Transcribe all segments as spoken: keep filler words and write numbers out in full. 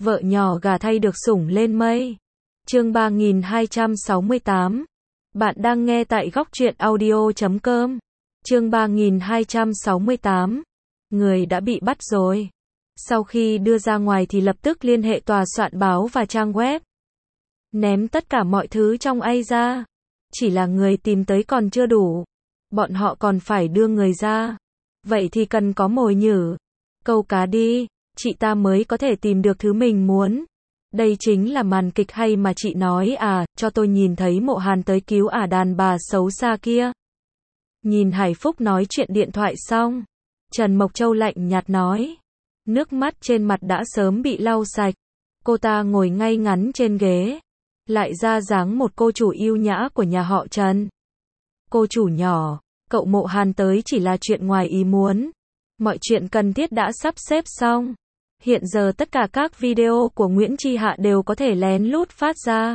Vợ nhỏ gà thay được sủng lên mây. Chương ba nghìn hai trăm sáu mươi tám. Bạn đang nghe tại góc truyện audio chấm com. Chương ba nghìn hai trăm sáu mươi tám. Người đã bị bắt rồi. Sau khi đưa ra ngoài thì lập tức liên hệ tòa soạn báo và trang web. Ném tất cả mọi thứ trong A ra. Chỉ là người tìm tới còn chưa đủ. Bọn họ còn phải đưa người ra. Vậy thì cần có mồi nhử. Câu cá đi, chị ta mới có thể tìm được thứ mình muốn. Đây chính là màn kịch hay mà chị nói à, cho tôi nhìn thấy Mộ Hàn tới cứu ả đàn bà xấu xa kia. Nhìn Hải Phúc nói chuyện điện thoại xong, Trần Mộc Châu lạnh nhạt nói. Nước mắt trên mặt đã sớm bị lau sạch. Cô ta ngồi ngay ngắn trên ghế. Lại ra dáng một cô chủ yêu nhã của nhà họ Trần. Cô chủ nhỏ, cậu Mộ Hàn tới chỉ là chuyện ngoài ý muốn. Mọi chuyện cần thiết đã sắp xếp xong. Hiện giờ tất cả các video của Nguyễn Chi Hạ đều có thể lén lút phát ra.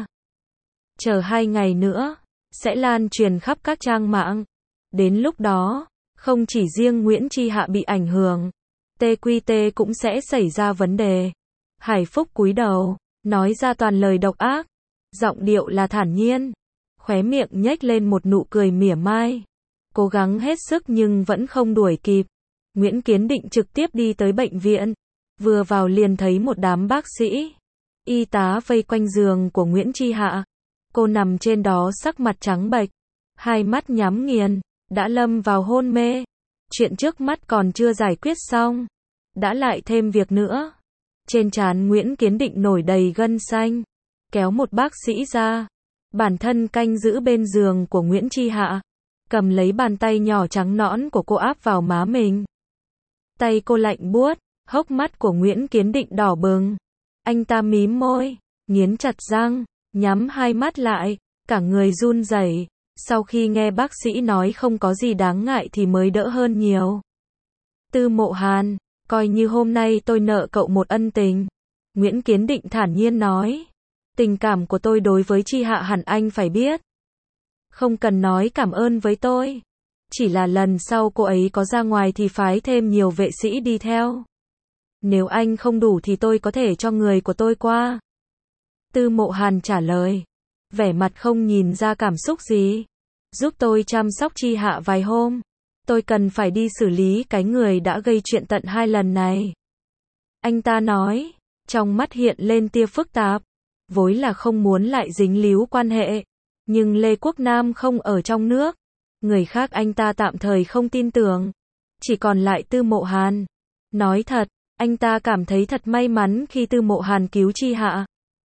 Chờ hai ngày nữa, sẽ lan truyền khắp các trang mạng. Đến lúc đó, không chỉ riêng Nguyễn Chi Hạ bị ảnh hưởng, tê quy tê cũng sẽ xảy ra vấn đề. Hải Phúc cúi đầu, nói ra toàn lời độc ác. Giọng điệu là thản nhiên. Khóe miệng nhếch lên một nụ cười mỉa mai. Cố gắng hết sức nhưng vẫn không đuổi kịp. Nguyễn Kiến Định trực tiếp đi tới bệnh viện. Vừa vào liền thấy một đám bác sĩ, y tá vây quanh giường của Nguyễn Chi Hạ. Cô nằm trên đó sắc mặt trắng bệch, hai mắt nhắm nghiền, đã lâm vào hôn mê. Chuyện trước mắt còn chưa giải quyết xong, đã lại thêm việc nữa. Trên trán Nguyễn Kiến Định nổi đầy gân xanh, kéo một bác sĩ ra. Bản thân canh giữ bên giường của Nguyễn Chi Hạ, cầm lấy bàn tay nhỏ trắng nõn của cô áp vào má mình. Tay cô lạnh buốt. Hốc mắt của Nguyễn Kiến Định đỏ bừng. Anh ta mím môi, nghiến chặt răng, nhắm hai mắt lại, cả người run rẩy. Sau khi nghe bác sĩ nói không có gì đáng ngại thì mới đỡ hơn nhiều. Tư Mộ Hàn, coi như hôm nay tôi nợ cậu một ân tình. Nguyễn Kiến Định thản nhiên nói. Tình cảm của tôi đối với Chi Hạ hẳn anh phải biết. Không cần nói cảm ơn với tôi. Chỉ là lần sau cô ấy có ra ngoài thì phái thêm nhiều vệ sĩ đi theo. Nếu anh không đủ thì tôi có thể cho người của tôi qua. Tư Mộ Hàn trả lời. Vẻ mặt không nhìn ra cảm xúc gì. Giúp tôi chăm sóc Chi Hạ vài hôm. Tôi cần phải đi xử lý cái người đã gây chuyện tận hai lần này. Anh ta nói. Trong mắt hiện lên tia phức tạp. Vốn là không muốn lại dính líu quan hệ. Nhưng Lê Quốc Nam không ở trong nước. Người khác anh ta tạm thời không tin tưởng. Chỉ còn lại Tư Mộ Hàn. Nói thật. Anh ta cảm thấy thật may mắn khi Tư Mộ Hàn cứu Chi Hạ.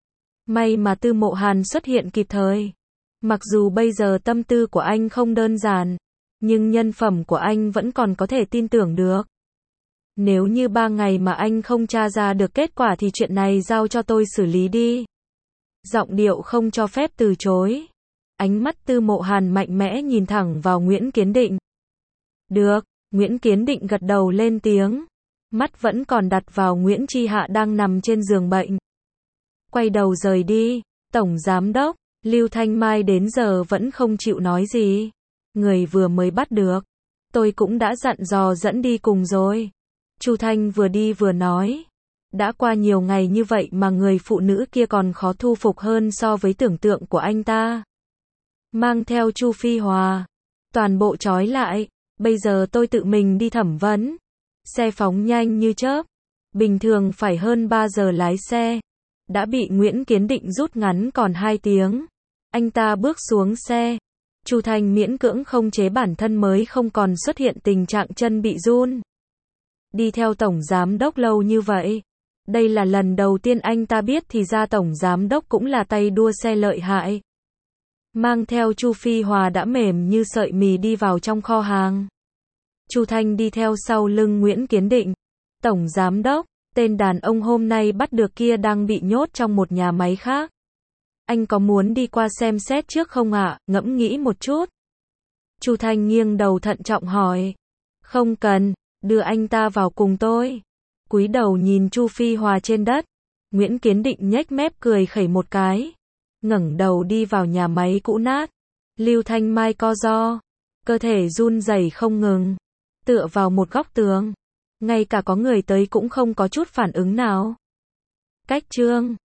May mà Tư Mộ Hàn xuất hiện kịp thời. Mặc dù bây giờ tâm tư của anh không đơn giản, nhưng nhân phẩm của anh vẫn còn có thể tin tưởng được. Nếu như ba ngày mà anh không tra ra được kết quả thì chuyện này giao cho tôi xử lý đi. Giọng điệu không cho phép từ chối. Ánh mắt Tư Mộ Hàn mạnh mẽ nhìn thẳng vào Nguyễn Kiến Định. Được, Nguyễn Kiến Định gật đầu lên tiếng. Mắt vẫn còn đặt vào Nguyễn Chi Hạ đang nằm trên giường bệnh. Quay đầu rời đi. Tổng Giám đốc, Lưu Thanh Mai đến giờ vẫn không chịu nói gì. Người vừa mới bắt được. Tôi cũng đã dặn dò dẫn đi cùng rồi. Chu Thanh vừa đi vừa nói. Đã qua nhiều ngày như vậy mà người phụ nữ kia còn khó thu phục hơn so với tưởng tượng của anh ta. Mang theo Chu Phi Hòa. Toàn bộ trói lại. Bây giờ tôi tự mình đi thẩm vấn. Xe phóng nhanh như chớp. Bình thường phải hơn ba giờ lái xe. Đã bị Nguyễn Kiến Định rút ngắn còn hai tiếng. Anh ta bước xuống xe. Chu Thanh miễn cưỡng không chế bản thân mới không còn xuất hiện tình trạng chân bị run. Đi theo Tổng Giám đốc lâu như vậy. Đây là lần đầu tiên anh ta biết thì ra Tổng Giám đốc cũng là tay đua xe lợi hại. Mang theo Chu Phi Hòa đã mềm như sợi mì đi vào trong kho hàng. Chu Thanh đi theo sau lưng Nguyễn Kiến Định. Tổng Giám đốc, tên đàn ông hôm nay bắt được kia đang bị nhốt trong một nhà máy khác. Anh có muốn đi qua xem xét trước không ạ? Ngẫm nghĩ một chút. Chu Thanh nghiêng đầu thận trọng hỏi. Không cần, đưa anh ta vào cùng tôi. Cúi đầu nhìn Chu Phi Hòa trên đất. Nguyễn Kiến Định nhếch mép cười khẩy một cái. Ngẩng đầu đi vào nhà máy cũ nát. Lưu Thanh Mai co ro. Cơ thể run rẩy không ngừng. Tựa vào một góc tường. Ngay cả có người tới cũng không có chút phản ứng nào. Cách chương